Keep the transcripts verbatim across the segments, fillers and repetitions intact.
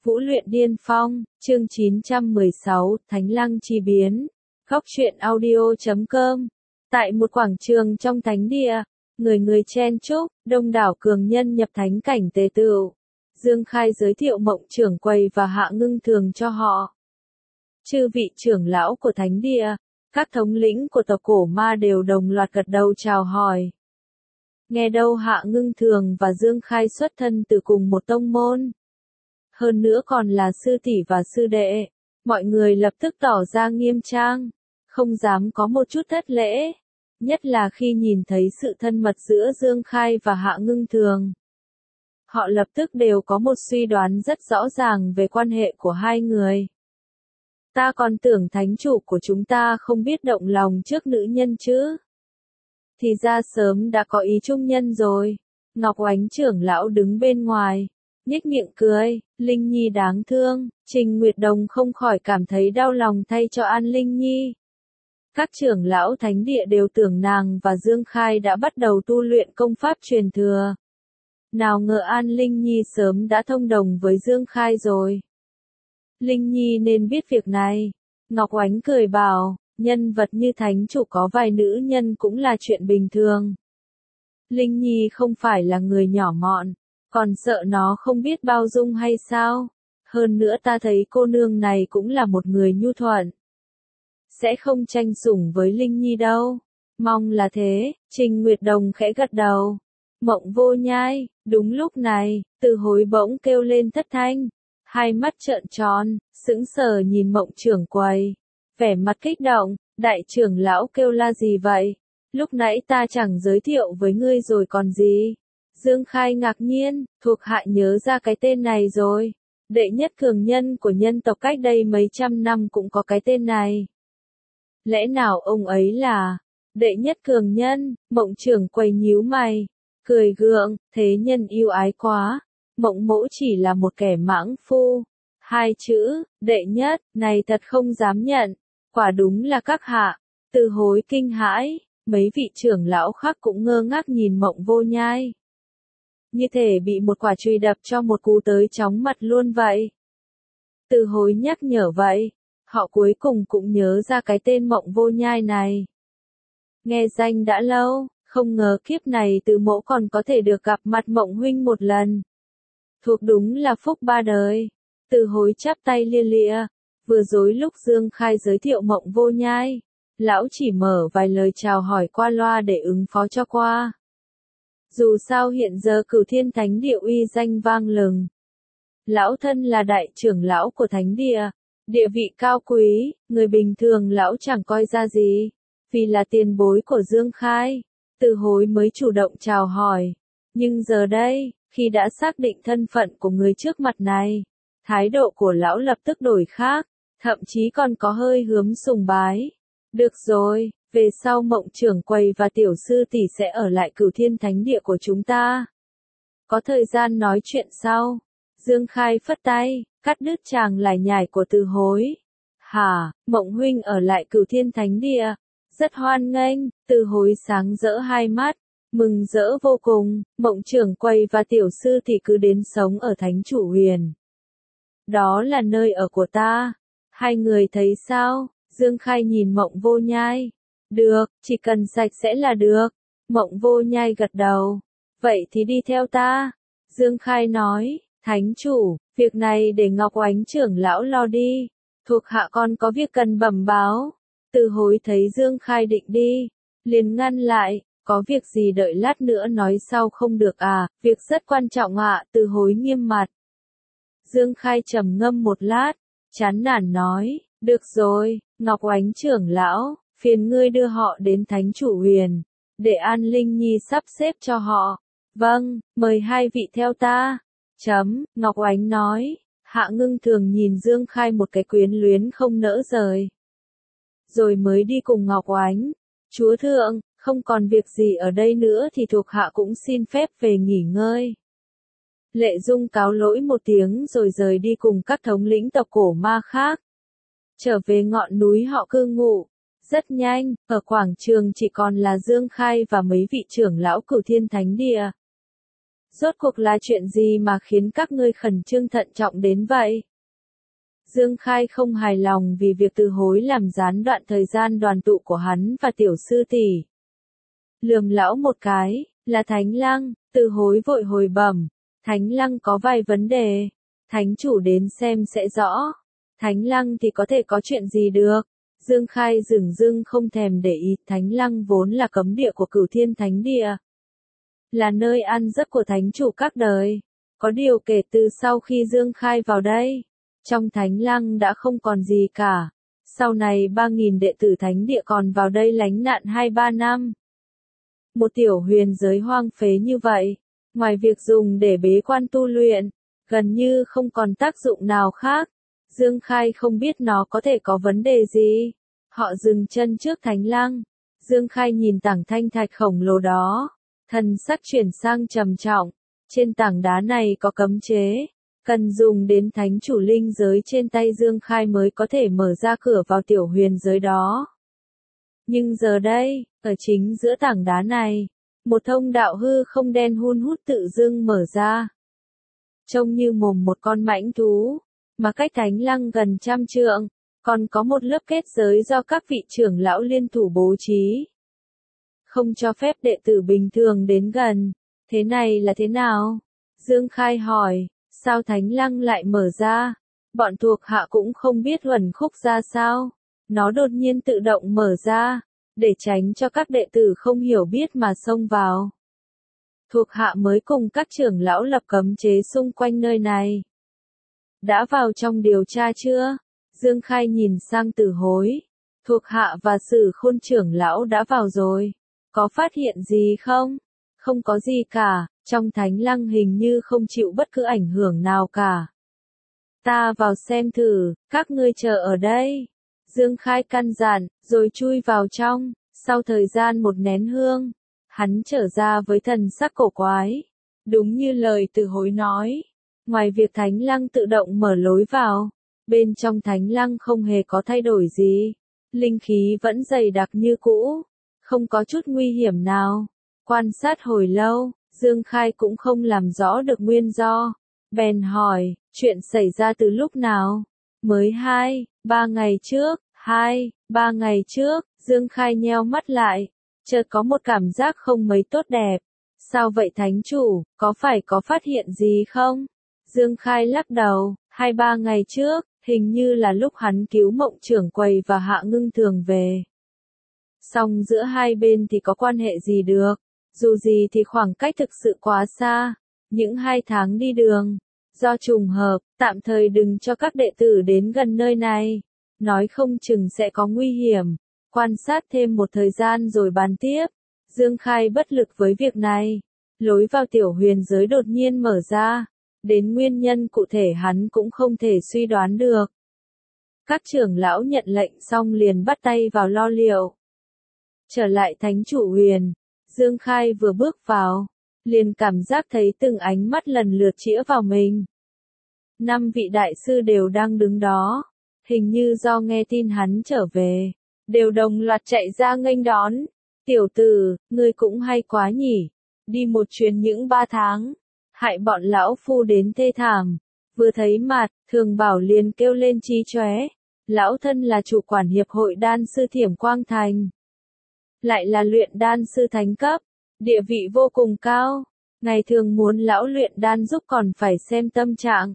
Vũ luyện điên phong, chương chín trăm mười sáu, Thánh Lăng chi biến. Góc truyện audio chấm com. Tại một quảng trường trong thánh địa, người người chen chúc, đông đảo cường nhân nhập thánh cảnh tề tựu. Dương Khai giới thiệu Mộng Trưởng Quầy và Hạ Ngưng Thường cho họ. Chư vị trưởng lão của thánh địa, các thống lĩnh của tộc cổ ma đều đồng loạt gật đầu chào hỏi. Nghe đâu Hạ Ngưng Thường và Dương Khai xuất thân từ cùng một tông môn. Hơn nữa còn là sư tỷ và sư đệ, mọi người lập tức tỏ ra nghiêm trang, không dám có một chút thất lễ, nhất là khi nhìn thấy sự thân mật giữa Dương Khai và Hạ Ngưng Thường. Họ lập tức đều có một suy đoán rất rõ ràng về quan hệ của hai người. Ta còn tưởng thánh chủ của chúng ta không biết động lòng trước nữ nhân chứ. Thì ra sớm đã có ý trung nhân rồi. Ngọc Oánh trưởng lão đứng bên ngoài, nhếch miệng cười, Linh Nhi đáng thương, Trình Nguyệt Đồng không khỏi cảm thấy đau lòng thay cho An Linh Nhi. Các trưởng lão thánh địa đều tưởng nàng và Dương Khai đã bắt đầu tu luyện công pháp truyền thừa. Nào ngờ An Linh Nhi sớm đã thông đồng với Dương Khai rồi. Linh Nhi nên biết việc này. Ngọc Oánh cười bảo, nhân vật như thánh chủ có vài nữ nhân cũng là chuyện bình thường. Linh Nhi không phải là người nhỏ mọn, còn sợ nó không biết bao dung hay sao? Hơn nữa ta thấy cô nương này cũng là một người nhu thuận. Sẽ không tranh sủng với Linh Nhi đâu. Mong là thế, Trình Nguyệt Đồng khẽ gật đầu. Mộng Vô Nhai, đúng lúc này, Từ Hối bỗng kêu lên thất thanh. Hai mắt trợn tròn, sững sờ nhìn Mộng Trưởng Quầy. Vẻ mặt kích động, đại trưởng lão kêu la gì vậy? Lúc nãy ta chẳng giới thiệu với ngươi rồi còn gì? Dương Khai ngạc nhiên, thuộc hạ nhớ ra cái tên này rồi. Đệ nhất cường nhân của nhân tộc cách đây mấy trăm năm cũng có cái tên này. Lẽ nào ông ấy là đệ nhất cường nhân? Mộng Trưởng Quầy nhíu mày, cười gượng, thế nhân yêu ái quá. Mộng mỗ chỉ là một kẻ mãng phu. Hai chữ, đệ nhất, này thật không dám nhận. Quả đúng là các hạ. Từ Hối kinh hãi, mấy vị trưởng lão khác cũng ngơ ngác nhìn Mộng Vô Nhai. Như thể bị một quả chùy đập cho một cú tới chóng mặt luôn vậy. Từ Hối nhắc nhở vậy, họ cuối cùng cũng nhớ ra cái tên Mộng Vô Nhai này. Nghe danh đã lâu, không ngờ kiếp này Từ mỗ còn có thể được gặp mặt Mộng huynh một lần. Thuộc đúng là phúc ba đời. Từ Hối chắp tay lia lịa, vừa rồi lúc Dương Khai giới thiệu Mộng Vô Nhai, lão chỉ mở vài lời chào hỏi qua loa để ứng phó cho qua. Dù sao hiện giờ Cửu Thiên Thánh Địa uy danh vang lừng. Lão thân là đại trưởng lão của thánh địa, địa vị cao quý, người bình thường lão chẳng coi ra gì, vì là tiền bối của Dương Khai, Từ Hối mới chủ động chào hỏi. Nhưng giờ đây, khi đã xác định thân phận của người trước mặt này, thái độ của lão lập tức đổi khác, thậm chí còn có hơi hướng sùng bái. Được rồi, về sau Mộng Trưởng Quầy và tiểu sư tỷ sẽ ở lại Cửu Thiên Thánh Địa của chúng ta. Có thời gian nói chuyện sau. Dương Khai phất tay, cắt đứt chàng lải nhải của Từ Hối. Hả, Mộng huynh ở lại Cửu Thiên Thánh Địa? Rất hoan nghênh. Từ Hối sáng rỡ hai mắt, mừng rỡ vô cùng. Mộng Trưởng Quầy và tiểu sư tỷ cứ đến sống ở Thánh Chủ Huyền. Đó là nơi ở của ta. Hai người thấy sao? Dương Khai nhìn Mộng Vô Nhai. Được, chỉ cần sạch sẽ là được. Mộng Vô Nhai gật đầu. Vậy thì đi theo ta. Dương Khai nói, thánh chủ, việc này để Ngọc Oánh trưởng lão lo đi. Thuộc hạ con có việc cần bẩm báo. Từ Hối thấy Dương Khai định đi, liền ngăn lại, có việc gì đợi lát nữa nói sau không được à, việc rất quan trọng ạ. Từ Hối nghiêm mặt. Dương Khai trầm ngâm một lát, chán nản nói, được rồi, Ngọc Oánh trưởng lão, phiền ngươi đưa họ đến Thánh Chủ Huyền, để An Linh Nhi sắp xếp cho họ. Vâng, mời hai vị theo ta. Chấm, Ngọc Oánh nói. Hạ Ngưng Thường nhìn Dương Khai một cái quyến luyến không nỡ rời. Rồi mới đi cùng Ngọc Oánh. Chúa thượng, không còn việc gì ở đây nữa thì thuộc hạ cũng xin phép về nghỉ ngơi. Lệ Dung cáo lỗi một tiếng rồi rời đi cùng các thống lĩnh tộc cổ ma khác. Trở về ngọn núi họ cư ngụ. Rất nhanh, ở quảng trường chỉ còn là Dương Khai và mấy vị trưởng lão Cửu Thiên Thánh Địa. Rốt cuộc là chuyện gì mà khiến các ngươi khẩn trương thận trọng đến vậy? Dương Khai không hài lòng vì việc từ hối làm gián đoạn thời gian đoàn tụ của hắn và tiểu sư tỷ. Lườm lão một cái, là Thánh Lăng, từ hối vội hồi bẩm, Thánh Lăng có vài vấn đề, Thánh chủ đến xem sẽ rõ. Thánh Lăng thì có thể có chuyện gì được? Dương Khai dửng dưng không thèm để ý, Thánh Lăng vốn là cấm địa của Cửu Thiên Thánh Địa, là nơi ăn giấc của Thánh chủ các đời. Có điều kể từ sau khi Dương Khai vào đây, trong Thánh Lăng đã không còn gì cả. Sau này ba nghìn đệ tử Thánh Địa còn vào đây lánh nạn hai ba năm. Một tiểu huyền giới hoang phế như vậy, ngoài việc dùng để bế quan tu luyện, gần như không còn tác dụng nào khác. Dương Khai không biết nó có thể có vấn đề gì. Họ dừng chân trước Thánh Lăng. Dương Khai nhìn tảng thanh thạch khổng lồ đó, thần sắc chuyển sang trầm trọng. Trên tảng đá này có cấm chế, cần dùng đến thánh chủ linh giới trên tay Dương Khai mới có thể mở ra cửa vào tiểu huyền giới đó. Nhưng giờ đây, ở chính giữa tảng đá này, một thông đạo hư không đen hun hút tự dưng mở ra. Trông như mồm một con mãnh thú, mà cách Thánh Lăng gần trăm trượng, còn có một lớp kết giới do các vị trưởng lão liên thủ bố trí. Không cho phép đệ tử bình thường đến gần. Thế này là thế nào? Dương Khai hỏi, sao Thánh Lăng lại mở ra? Bọn thuộc hạ cũng không biết uẩn khúc ra sao. Nó đột nhiên tự động mở ra, để tránh cho các đệ tử không hiểu biết mà xông vào. Thuộc hạ mới cùng các trưởng lão lập cấm chế xung quanh nơi này. Đã vào trong điều tra chưa? Dương Khai nhìn sang Từ Hối. Thuộc hạ và Sử Khôn trưởng lão đã vào rồi. Có phát hiện gì không? Không có gì cả, trong Thánh Lăng hình như không chịu bất cứ ảnh hưởng nào cả. Ta vào xem thử, các ngươi chờ ở đây. Dương Khai căn dặn, rồi chui vào trong. Sau thời gian một nén hương, hắn trở ra với thần sắc cổ quái. Đúng như lời Từ Hối nói, ngoài việc Thánh Lăng tự động mở lối vào, bên trong Thánh Lăng không hề có thay đổi gì. Linh khí vẫn dày đặc như cũ, không có chút nguy hiểm nào. Quan sát hồi lâu, Dương Khai cũng không làm rõ được nguyên do. Bèn hỏi, chuyện xảy ra từ lúc nào? Mới hai, ba ngày trước, hai, ba ngày trước, Dương Khai nheo mắt lại, chợt có một cảm giác không mấy tốt đẹp. Sao vậy thánh chủ, có phải có phát hiện gì không? Dương Khai lắc đầu, hai ba ngày trước, hình như là lúc hắn cứu Mộng trưởng quầy và Hạ Ngưng Thường về. Song giữa hai bên thì có quan hệ gì được, dù gì thì khoảng cách thực sự quá xa. Những hai tháng đi đường, do trùng hợp, tạm thời đừng cho các đệ tử đến gần nơi này. Nói không chừng sẽ có nguy hiểm. Quan sát thêm một thời gian rồi bàn tiếp. Dương Khai bất lực với việc này. Lối vào tiểu huyền giới đột nhiên mở ra. Đến nguyên nhân cụ thể hắn cũng không thể suy đoán được. Các trưởng lão nhận lệnh xong liền bắt tay vào lo liệu. Trở lại thánh chủ huyền, Dương Khai vừa bước vào, liền cảm giác thấy từng ánh mắt lần lượt chĩa vào mình. Năm vị đại sư đều đang đứng đó, hình như do nghe tin hắn trở về, đều đồng loạt chạy ra nghênh đón. Tiểu tử, ngươi cũng hay quá nhỉ, đi một chuyến những ba tháng, hại bọn lão phu đến thê thảm. Vừa thấy mặt, Thường Bảo liền kêu lên chí chóe, lão thân là chủ quản hiệp hội đan sư Thiểm Quang Thành, lại là luyện đan sư thánh cấp, địa vị vô cùng cao. Ngày thường muốn lão luyện đan giúp còn phải xem tâm trạng,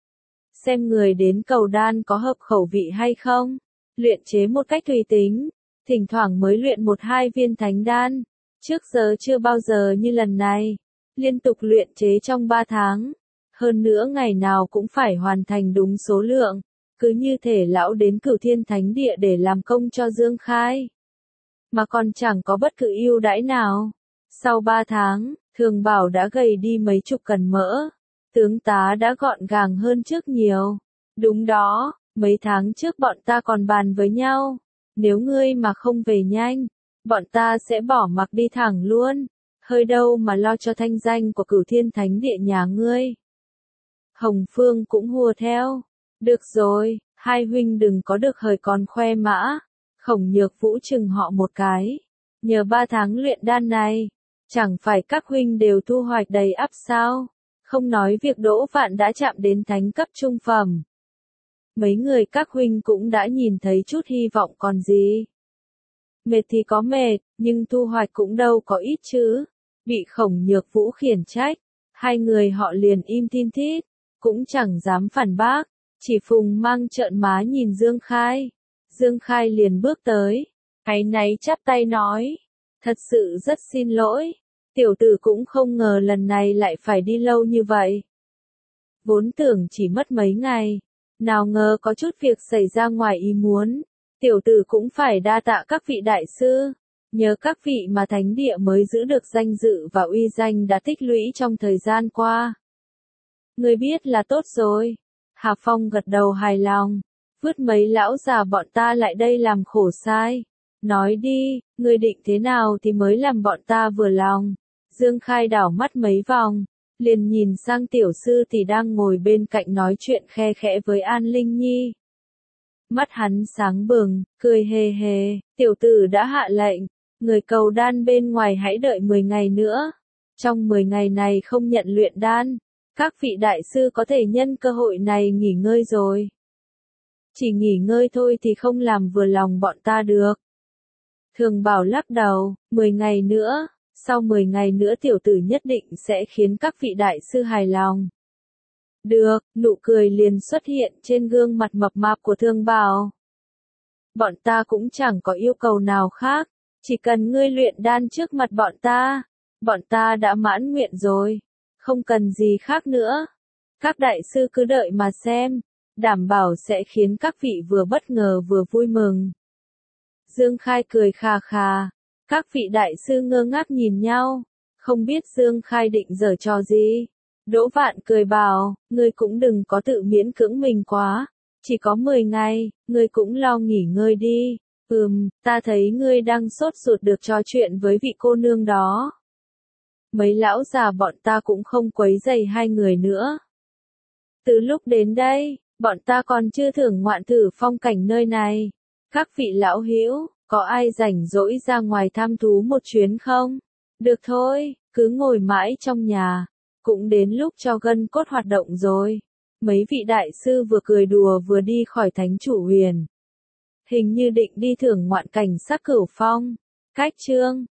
xem người đến cầu đan có hợp khẩu vị hay không, luyện chế một cách tùy tính, thỉnh thoảng mới luyện một hai viên thánh đan. Trước giờ chưa bao giờ như lần này, liên tục luyện chế trong ba tháng, hơn nữa ngày nào cũng phải hoàn thành đúng số lượng, cứ như thể lão đến Cửu Thiên Thánh Địa để làm công cho Dương Khai, mà còn chẳng có bất cứ ưu đãi nào. Sau ba tháng, Thường Bảo đã gầy đi mấy chục cân mỡ, tướng tá đã gọn gàng hơn trước nhiều. Đúng đó, mấy tháng trước bọn ta còn bàn với nhau, nếu ngươi mà không về nhanh, bọn ta sẽ bỏ mặc đi thẳng luôn, hơi đâu mà lo cho thanh danh của Cửu Thiên Thánh Địa nhà ngươi. Hồng Phương cũng hùa theo, được rồi, hai huynh đừng có được hời còn khoe mã. Khổng Nhược Vũ chừng họ một cái, nhờ ba tháng luyện đan này, Chẳng phải các huynh đều thu hoạch đầy ắp sao? Không nói việc Đỗ Vạn đã chạm đến thánh cấp trung phẩm. Mấy người các huynh cũng đã nhìn thấy chút hy vọng còn gì. Mệt thì có mệt, nhưng thu hoạch cũng đâu có ít chứ. Bị Khổng Nhược Vũ khiển trách, hai người họ liền im tin thít, cũng chẳng dám phản bác, chỉ phùng mang trợn má nhìn Dương Khai. Dương Khai liền bước tới, áy náy chắp tay nói, thật sự rất xin lỗi, tiểu tử cũng không ngờ lần này lại phải đi lâu như vậy. Vốn tưởng chỉ mất mấy ngày, nào ngờ có chút việc xảy ra ngoài ý muốn, tiểu tử cũng phải đa tạ các vị đại sư. Nhờ các vị mà thánh địa mới giữ được danh dự và uy danh đã tích lũy trong thời gian qua. Ngươi biết là tốt rồi. Hà Phong gật đầu hài lòng. Vứt mấy lão già bọn ta lại đây làm khổ sai. Nói đi, ngươi định thế nào thì mới làm bọn ta vừa lòng. Dương Khai đảo mắt mấy vòng, liền nhìn sang tiểu sư thì đang ngồi bên cạnh nói chuyện khe khẽ với An Linh Nhi. Mắt hắn sáng bừng, cười hề hề, tiểu tử đã hạ lệnh. Người cầu đan bên ngoài hãy đợi mười ngày nữa. Trong mười ngày này không nhận luyện đan, các vị đại sư có thể nhân cơ hội này nghỉ ngơi rồi. Chỉ nghỉ ngơi thôi thì không làm vừa lòng bọn ta được. Thường Bảo lắc đầu, mười ngày nữa, sau mười ngày nữa tiểu tử nhất định sẽ khiến các vị đại sư hài lòng. Được, nụ cười liền xuất hiện trên gương mặt mập mạp của Thường Bảo. Bọn ta cũng chẳng có yêu cầu nào khác. Chỉ cần ngươi luyện đan trước mặt bọn ta, bọn ta đã mãn nguyện rồi, không cần gì khác nữa. Các đại sư cứ đợi mà xem, đảm bảo sẽ khiến các vị vừa bất ngờ vừa vui mừng. Dương Khai cười khà khà, các vị đại sư ngơ ngác nhìn nhau, không biết Dương Khai định giở trò gì. Đỗ Vạn cười bảo, ngươi cũng đừng có tự miễn cưỡng mình quá, chỉ có mười ngày, ngươi cũng lo nghỉ ngơi đi. Ừm, ta thấy ngươi đang sốt ruột được trò chuyện với vị cô nương đó. Mấy lão già bọn ta cũng không quấy rầy hai người nữa. Từ lúc đến đây, bọn ta còn chưa thưởng ngoạn thử phong cảnh nơi này. Các vị lão hữu, có ai rảnh rỗi ra ngoài tham thú một chuyến không? Được thôi, cứ ngồi mãi trong nhà. Cũng đến lúc cho gân cốt hoạt động rồi. Mấy vị đại sư vừa cười đùa vừa đi khỏi thánh chủ huyền. Hình như định đi thưởng ngoạn cảnh sắc Cửu Phong. Cách chương